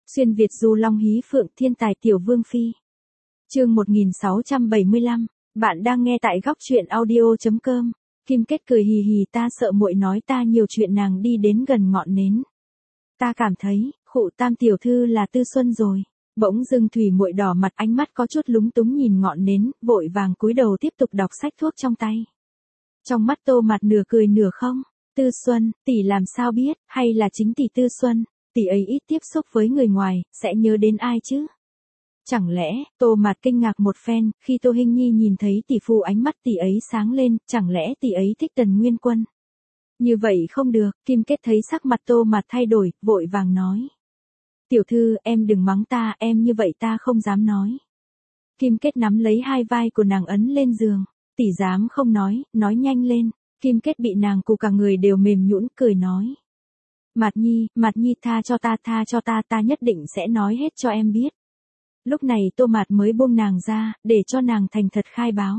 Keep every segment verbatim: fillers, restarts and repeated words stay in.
Xuyên Việt du long hí phượng thiên tài tiểu vương phi. Chương một nghìn sáu trăm bảy mươi lăm, bạn đang nghe tại góc truyện audio chấm com. Kim Kết cười hì hì, ta sợ muội nói ta nhiều chuyện. Nàng đi đến gần ngọn nến. Ta cảm thấy, khụ Tam tiểu thư là Tư Xuân rồi. Bỗng dưng Thủy muội đỏ mặt, ánh mắt có chút lúng túng nhìn ngọn nến, vội vàng cúi đầu tiếp tục đọc sách thuốc trong tay. Trong mắt Tô Mạt nửa cười nửa không. Tư Xuân, tỷ làm sao biết, hay là chính tỷ Tư Xuân, tỷ ấy ít tiếp xúc với người ngoài, sẽ nhớ đến ai chứ? Chẳng lẽ, Tô Mạt kinh ngạc một phen, khi Tô Hinh Nhi nhìn thấy tỷ phu, ánh mắt tỷ ấy sáng lên, chẳng lẽ tỷ ấy thích Tần Nguyên Quân? Như vậy không được. Kim Kết thấy sắc mặt Tô Mạt thay đổi, vội vàng nói. Tiểu thư, em đừng mắng ta, em như vậy ta không dám nói. Kim Kết nắm lấy hai vai của nàng ấn lên giường. Tỷ dám không nói, nói nhanh lên. Kim Kết bị nàng cù cả người đều mềm nhũn, cười nói. Mạt Nhi, Mạt Nhi tha cho ta, tha cho ta, ta nhất định sẽ nói hết cho em biết. Lúc này Tô Mạt mới buông nàng ra, để cho nàng thành thật khai báo.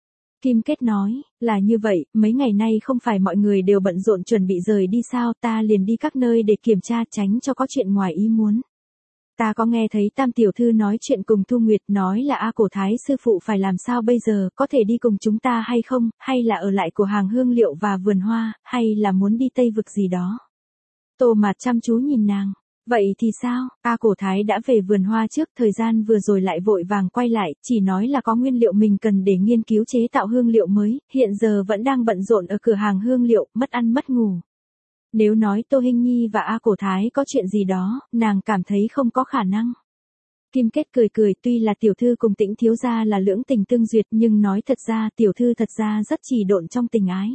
Kim Kết nói, là như vậy, mấy ngày nay không phải mọi người đều bận rộn chuẩn bị rời đi sao, ta liền đi các nơi để kiểm tra, tránh cho có chuyện ngoài ý muốn. Ta có nghe thấy Tam tiểu thư nói chuyện cùng Thu Nguyệt, nói là A Cổ Thái sư phụ phải làm sao bây giờ, có thể đi cùng chúng ta hay không, hay là ở lại của hàng hương liệu và vườn hoa, hay là muốn đi Tây Vực gì đó. Tô Mạt chăm chú nhìn nàng. Vậy thì sao, A Cổ Thái đã về vườn hoa trước, thời gian vừa rồi lại vội vàng quay lại, chỉ nói là có nguyên liệu mình cần để nghiên cứu chế tạo hương liệu mới, hiện giờ vẫn đang bận rộn ở cửa hàng hương liệu, mất ăn mất ngủ. Nếu nói Tô Hinh Nhi và A Cổ Thái có chuyện gì đó, nàng cảm thấy không có khả năng. Kim Kết cười cười, tuy là tiểu thư cùng Tĩnh thiếu gia là lưỡng tình tương duyệt, nhưng nói thật ra tiểu thư thật ra rất chỉ độn trong tình ái.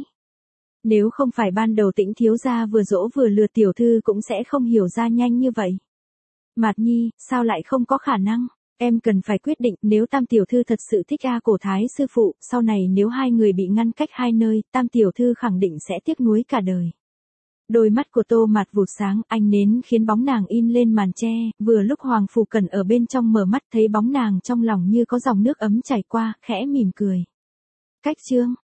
Nếu không phải ban đầu Tĩnh thiếu gia vừa dỗ vừa lừa, tiểu thư cũng sẽ không hiểu ra nhanh như vậy. Mạt Nhi, sao lại không có khả năng? Em cần phải quyết định, nếu Tam tiểu thư thật sự thích A Cổ Thái sư phụ, sau này nếu hai người bị ngăn cách hai nơi, Tam tiểu thư khẳng định sẽ tiếc nuối cả đời. Đôi mắt của Tô Mạt vụt sáng, ánh nến khiến bóng nàng in lên màn tre, vừa lúc Hoàng Phủ Cẩn ở bên trong mở mắt thấy bóng nàng, trong lòng như có dòng nước ấm chảy qua, khẽ mỉm cười. Cách chương,